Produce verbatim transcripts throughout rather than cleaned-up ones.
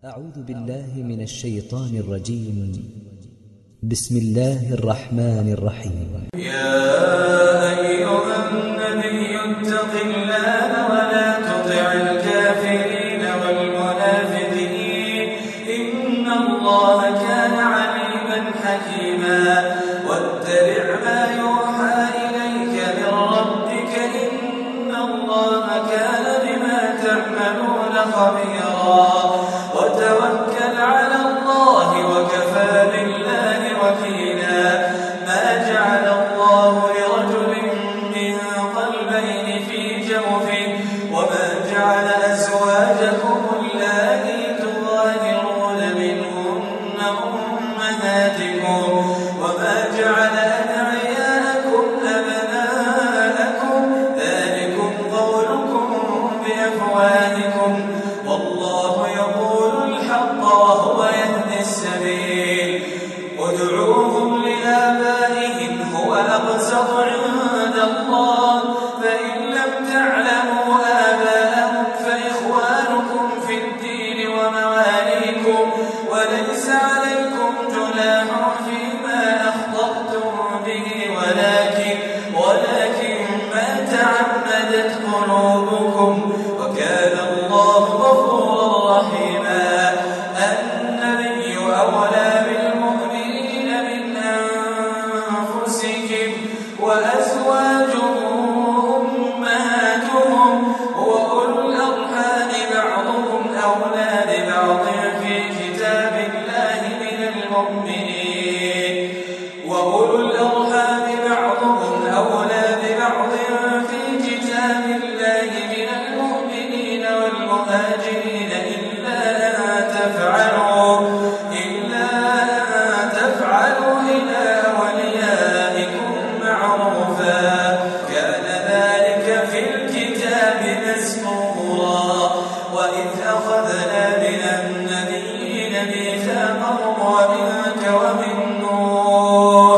أعوذ بالله من الشيطان الرجيم. بسم الله الرحمن الرحيم. يا أيها النبي اتق الله ولا تطع الكافرين والمنافقين إن الله كان عليما حكيما واتبع ما يوحى إليك من ربك إن الله كان بما تعملون خبيرا وتوكل على الله وكفى بالله وكيلا ما جعل الله لرجل من قلبين في جوفه وما جعل أزواجكم اللائي تظاهرون منهن أمهاتكم وما جعل أدعياءكم أبناءكم ذلكم قولكم بأفواهكم والله يقول الحق وهو يهدي السبيل ادعوهم لآبائهم هو أقسط عند الله فإن لم تعلموا آباءهم فإخوانكم في الدين ومواليكم وليس عليكم جناح فيما أخطأتم به ولكن ولكن ما تعمدت قلوبكم وكان الله غفورا رحيما. النبي أولى بالمؤمنين من أنفسهم وأزواجهم أمهاتهم وأولو الأرحام بعضهم أولى ببعض في كتاب الله من المؤمنين وأولو الأرحام بعضهم أولى ببعض في كتاب الله من المؤمنين والمهاجرين إلا أن تفعلوا إلا أن تفعلوا إلى أوليائكم معروفا كان ذلك في الكتاب مسطورا. وإذ أخذنا من النبيين ميثاقهم ومنك ومن نوح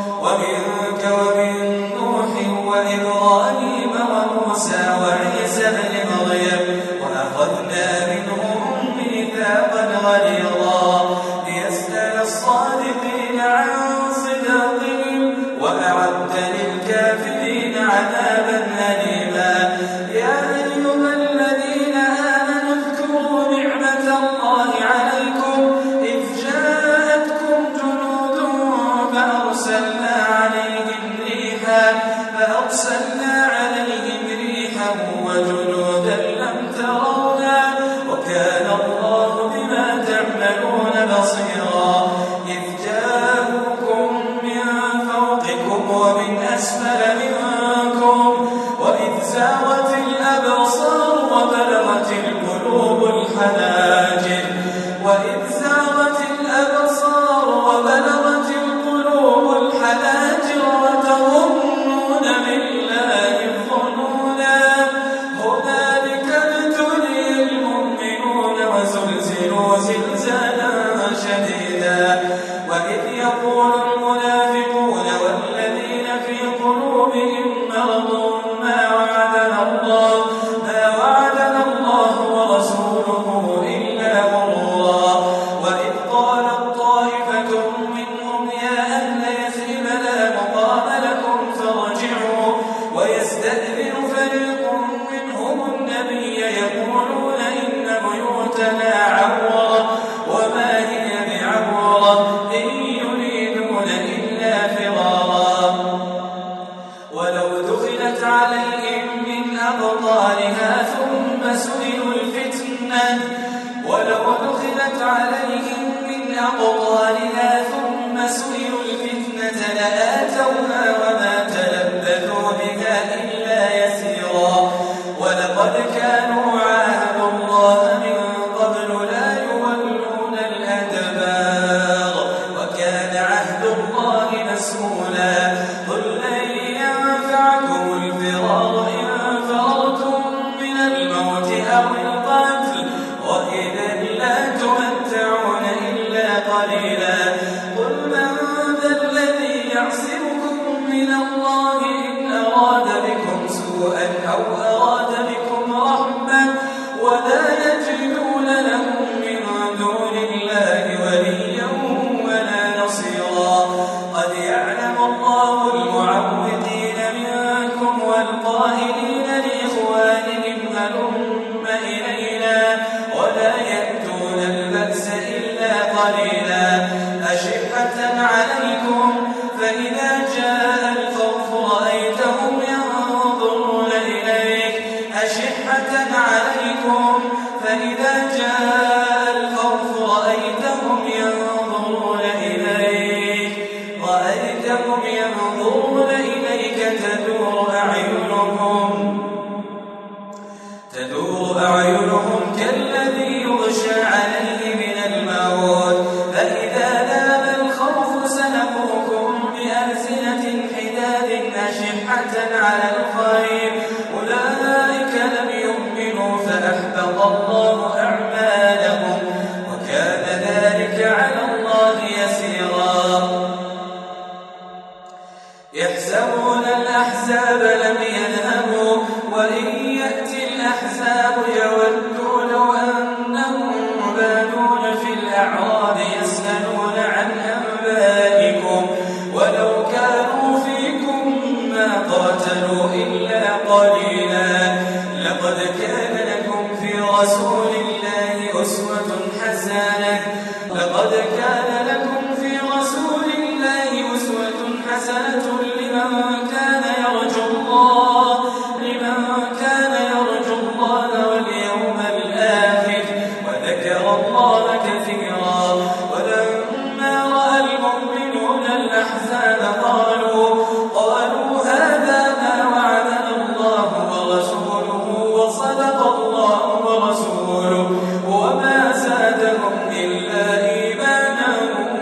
ومنك ومن نوح وإبراهيم وموسى وعيسى ابن مريم وأخذنا منهم ميثاقا غليظا ليسأل الصادقين عن صدقهم وأعد للكافرين عذابا أليما. يا أيها الذين آمنوا اذكروا نعمة الله عليكم إذ جاءتكم جنود فأرسلنا عليهم ريحا فأرسلنا عليهم ريحا وجنودا لم تروها وكان الله بما تعملون بصيرا. إذ جاءوكم من فوقكم ومن أسفل منكم وإذ زاغت الأبصار وبلغت القلوب الحناجر وإذ زاغت الأبصار وبلغت القلوب الحناجر وتظنون بالله الظنونا هنالك ابتلي المؤمنون وزلزلوا زلزالا شديدا. وإذ يقول المنافقون والذين في قلوبهم مرض ما وعدنا الله ما وعدنا الله ورسوله إلا غرورا. وإذ قالت طائفة منهم يا أهل يثرب لا مقام لكم فارجعوا ويستأذن فريق منهم النبي يقولون إن بيوتنا عورة وما هي بعورة إن يريدون إلا فرارا. ولو دخلت عليهم من أبطالها ثم سئلوا الفتنة ولو دخلت عليهم من أبطالها ثم سئلوا الفتنة لآتوها وما تلبثوا بها إلا يسيرا. ولقد كانوا عاهدوا الله من قبل لا يولون الأدبار وكان عهد الله مسؤولا. قل لن ينفعكم الفرار إن فررتم من الموت أو القتل وإذا لا تمتعون إلا قليلا. قل من قليلا أشحة عليكم فإذا جاء الخوف رأيتهم ينظرون إليك أشحة عليكم فإذا جاء الخوف رأيتهم ينظرون إليك رأيتهم ينظرون إليك تدور أعينهم تدور أعينهم كالذي يغشى عليه من الموت فإذا ذاب الخوف سلقوكم بألسنة حداد أشحة على الخير أولئك لم يؤمنوا فأحبط الله أعمالهم وكان ذلك على الله يسيرا يحسبون الأحزاب لم يذهبوا وإن يأتي الأحزاب يودوا لو أنهم بادون في الأعراب يسألون عن أنبائكم ولو كانوا فيكم ما قاتلوا إلا قليلا لقد كان لكم في رسول الله أسوة حسنة لقد كان لكم في رسول الله أسوة حسنة لمن كان يرجو الله لمن كان يرجو الله واليوم الآخر وذكر الله كثيرا ولما رأى المؤمنون الأحزاب قالوا قالوا هذا ما وعدنا الله ورسوله وصدق الله ورسوله وما زادهم إلا إيمانا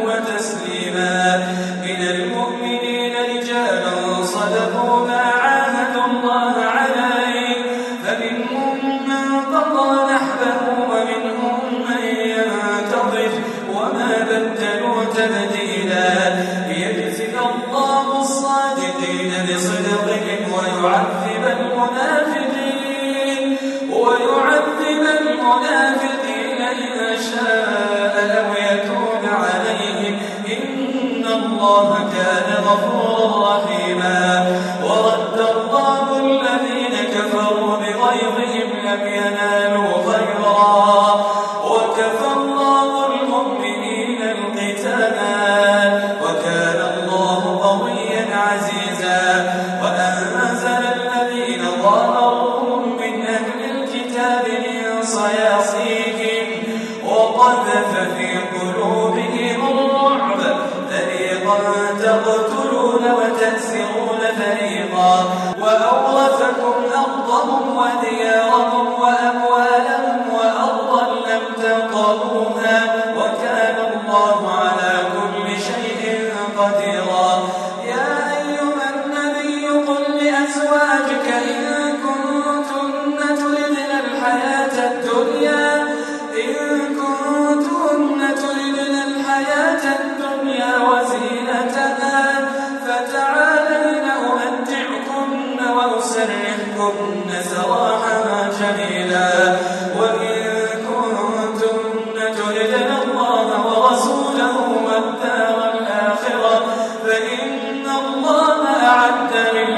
وتسليما من المؤمنين رجال صدقوا ما عاهدوا الله عليه فمنهم من قضى نحبه ومنهم من ينتظر وما بدلوا تبديلا ليجزي الله الصادقين بصدقهم ويعذب المنافقين ويعذب المنافقين إن شاء أو يتوب عليهم إن الله كان غفورا رحيما ورد الله الذين كفروا بغيظهم لم ينالوا خيرا وكفى الله المؤمنين القتال وكان الله قويا عزيزا وأنزل الذين ظاهروهم من أهل الكتاب من صياصيهم وقذف في قلوبهم الرعب فريقا تقتلون وتأسرون فريقا وأورثكم أرضهم وديارهم وأموالهم وأرضا لم تطئوها وكان الله على كل شيء قديرا يا أيها النبي قل لأزواجك إن كنتن تردن الحياة الدنيا إن كنتن تردن الحياة الدنيا وزينتها فتعالين أمتعكن وأسرحكن سراحا جميلا وإن كنتن تردن الله ورسوله والدار الآخرة فإن الله أعد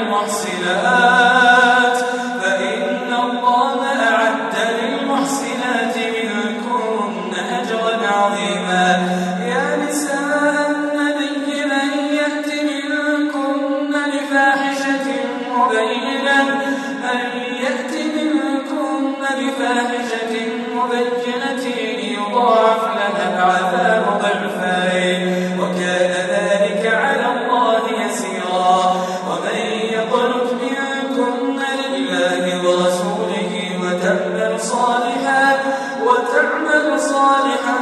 للمحسنات فإن الله أعد للمحسنات منكن أجرا عظيما يا نساء النبي من يأت منكن بفاحشة مبينة من يأت منكن بفاحشة مبينة يضاعف لها العذاب ضعفين وكان ذلك على الله يسيرا ومن يقنت منكن لله ورسوله وتعمل صالحا وتعمل صالحا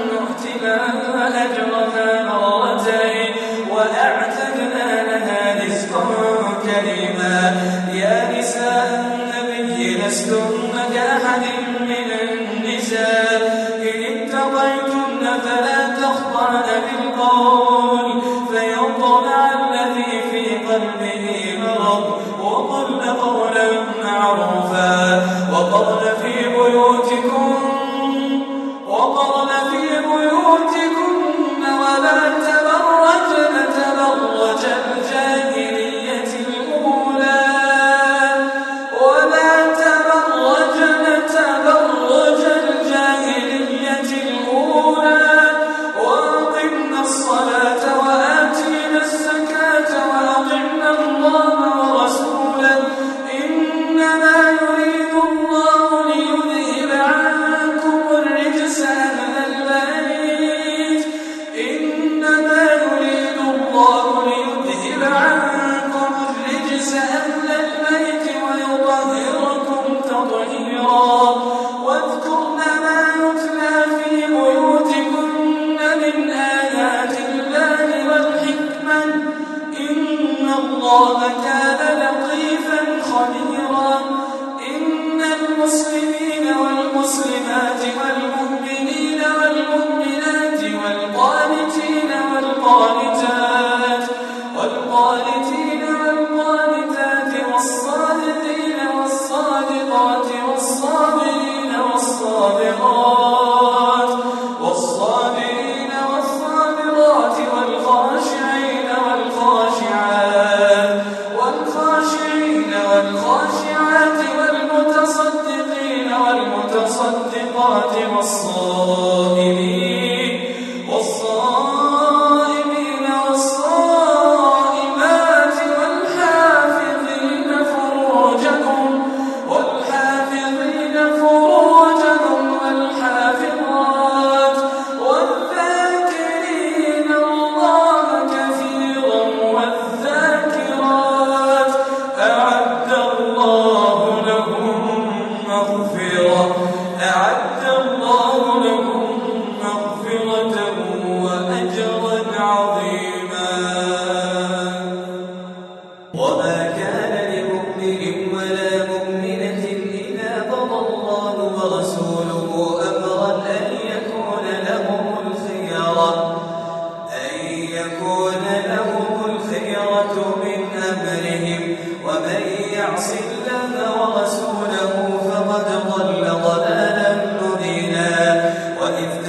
نؤتها أجرها مرتين وأعتدنا لها رزقا كريما يا نساء النبي لستن كأحد من النساء إن اتقيتن فلا تخضعن بالقول فيطمع الذي في قلبه مرض وقلن قولا معروفا وقرن في بيوتكم وقرن في بيوتكن ولا تبرجن تبرج الجاهلية الأولى ولا تبرجن تبرج الجاهلية الأولى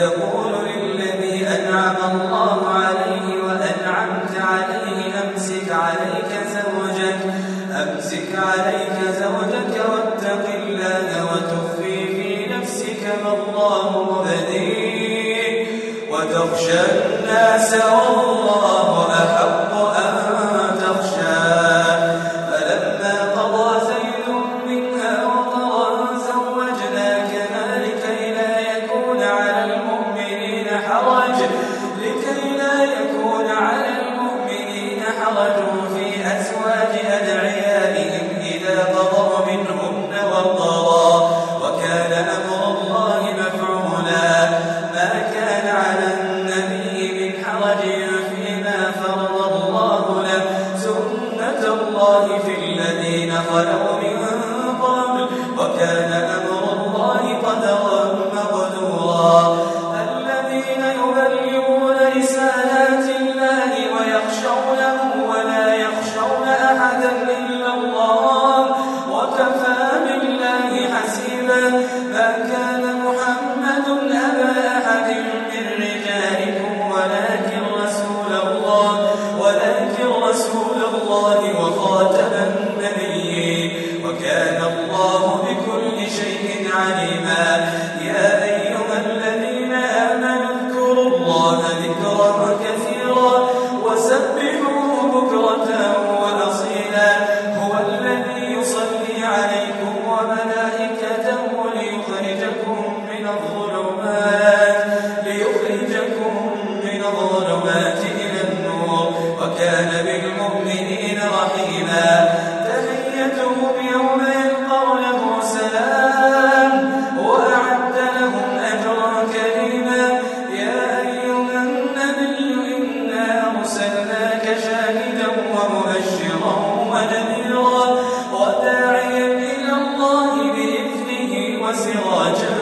تقول للذي أنعم الله عليه وأنعمت عليه أمسك عليك زوجك أمسك عليك زوجك واتق الله وتخفي في نفسك ما الله مبديه وتخشى الناس والله أحق أن تخشاه فلما قضى زيد منها وطرا زوجناكها لكي لا يكون على المؤمنين حرج لكي لا يكون على المؤمنين حرج في أزواج أدعيائهم إذا قضوا منهن وطرا وكان أمر الله مفعولا ما كان على النبي من حرج فيما فرض الله له سنة الله في الذين خلوا من قبل وكان أمر الله قدرا مقدورا الذين يبلغون رسالات الله ويخشونه ولا يخشون أحدا إلا الله وكفى بالله حسيبا ما كان محمد أبا أحد من رجالكم ولكن رسول الله ولكن رسول الله وخاتم النبيين وكان الله بكل شيء عليما يا أيها الذين آمنوا اذكروا الله ذكرا كثيرا وسبحوه بكرة وأصيلا هو الذي يصلي عليكم وملائكته ليخرجكم من الظلمات ليخرجكم من الظلمات إلى النور وكان بالمؤمنين رحيما تحيتهم يوم يلقونه سلام وأعد لهم أجرا كريما يا أيها النبي إنا أرسلناك شاهدا ومبشرا ونذيرا وداعيا إلى الله بإذنه وسراجا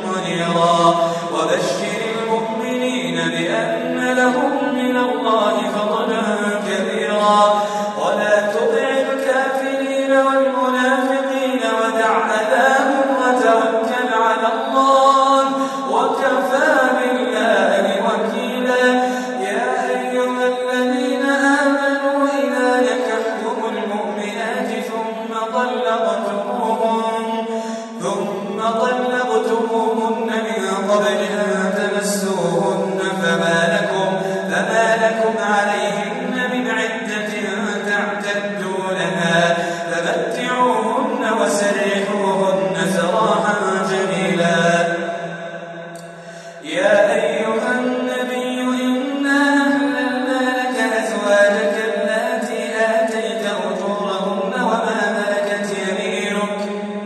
منيرا وبشر المؤمنين بأن لهم من الله فضلا كبيرا ولا تطع الكافرين والمنافقين ودع أذاهم وتوكل على الله وكفى بالله وكيلا يا أيها الذين آمنوا إذا نكحتم المؤمنات ثم طلقتموهن ثم طلقتموهن من قبل أن تمسوهن فما لكم فما لكم عليهن من عدة تعتدونها فمتعوهن وسرحوهن سراحا جميلا يا أيها النبي إنا أحللنا لك أزواجك اللاتي آتيت أجورهن وما ملكت يمينك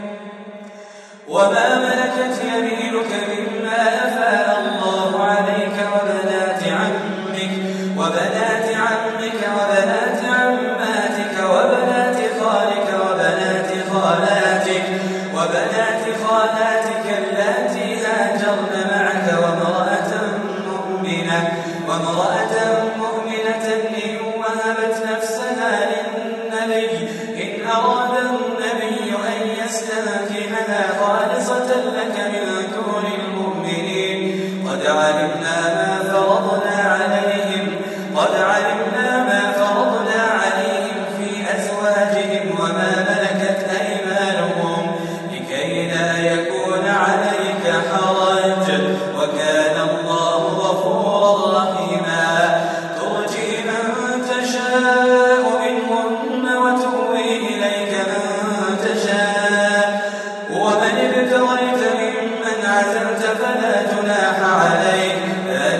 وما ملكت يمينك مما أفاء الله عليك وبنات عمك وبنات عمك وبنات عماتك وبنات خالك وبنات خالاتك وبنات خالاتك اللاتي هاجرن معك وامرأة مؤمنة وامرأة مؤمنة إن وهبت نفسها للنبي إن أراد النبي أن يستنكحها خالصة لك من دون المؤمنين قد علمنا ما فرضنا عليهم قد علمنا ما فرضنا عليهم في أزواجهم وما ملكت أيمانهم لكي لا يكون عليك حرج وكان الله غفورا رحيما ترجي من تشاء منهن وتؤوي إليك من تشاء ومن ابتغيت ممن عزلت فلا جناح عليك لا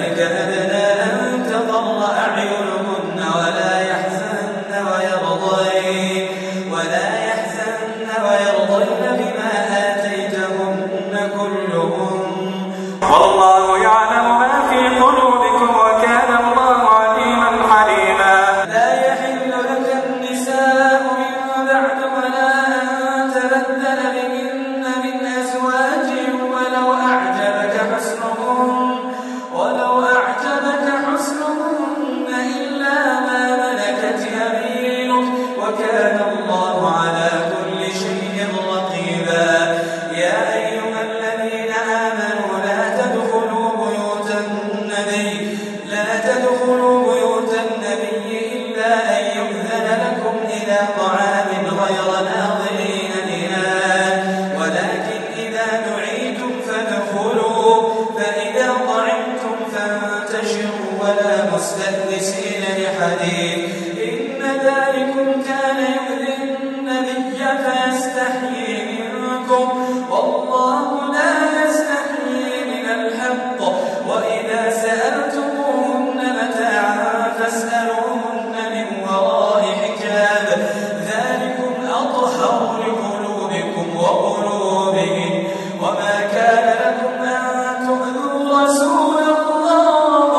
مستأنسين لحديث إن ذلكم كان يؤذي النبي فيستحيي منكم والله لا يستحيي من الحق وإذا سألتموهن متاعا فاسألوهن من وراء حجاب ذلكم أطهر لقلوبكم وقلوبهم وما كان لكم أن تؤذوا رسول الله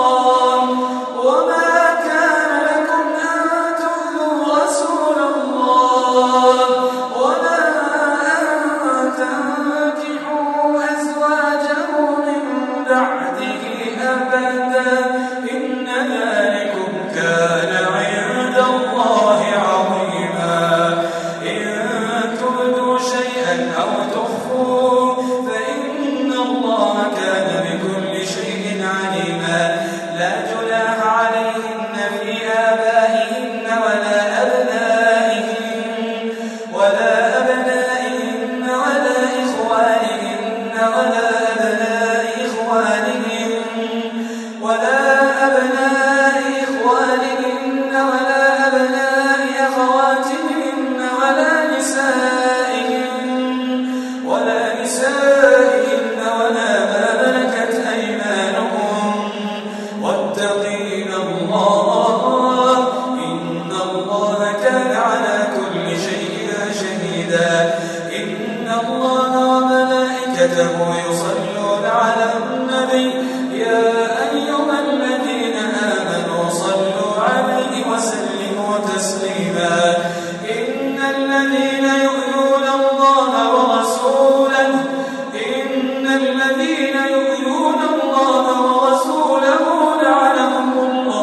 وما كان لكم أن تؤذوا رسول الله ولا أن تنكحوا أزواجه من بعده أبدا إن ذلكم كان عند الله عظيما إن تبدوا شيئا أو تخفوه فإن الله كان بكل شيء عليما لا جناح عليهن في آبائهن ولا أبنائهن ولا أبنائهن ولا إخوانهن ولا أبناء إخوانهن ولا أبناء إخوانهن ولا أبناء أخواتهن ولا نسائهن ولا نسائهن ولا ما ملكت أيمانهم واتقين الله إن الله كان على كل شيء شهيدا إن الله وملائكته يصلون على النبي يا أيها الذين آمنوا صلوا عليه وسلموا تسليما إن الذين يؤذون الله ورسوله إن الذين يؤذون الله ورسوله لعنهم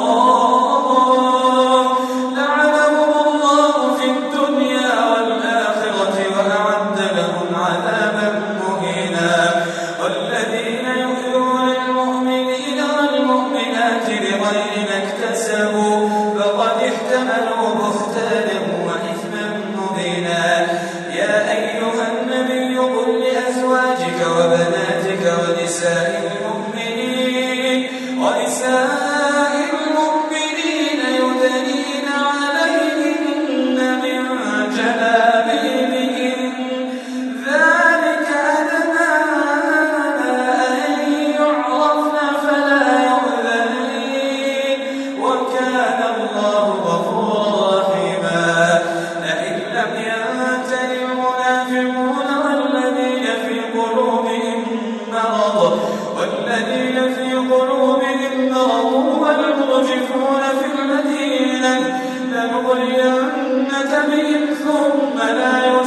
الله لعنهم الله في الدنيا والآخرة وأعد لهم عذابا مهينا والذين يؤذون المؤمنين والمؤمنات بغير ما اكتسبوا فقد احتملوا بهتانا وإثما مبينا يا أيها النبي قل لأزواجك وبناتك ونساء المؤمنين ونساء المؤمنين يدنين عليهن من جلابيبهن ذلك أدنى أن يعرفن فلا يؤذين وكان الله غفورا رحيما لئن لم ينته المنافقون والذين في قلوبهم مرض والذين في قلوبهم مرض والمرجفون في المدينة لنغرينك بهم ثم لا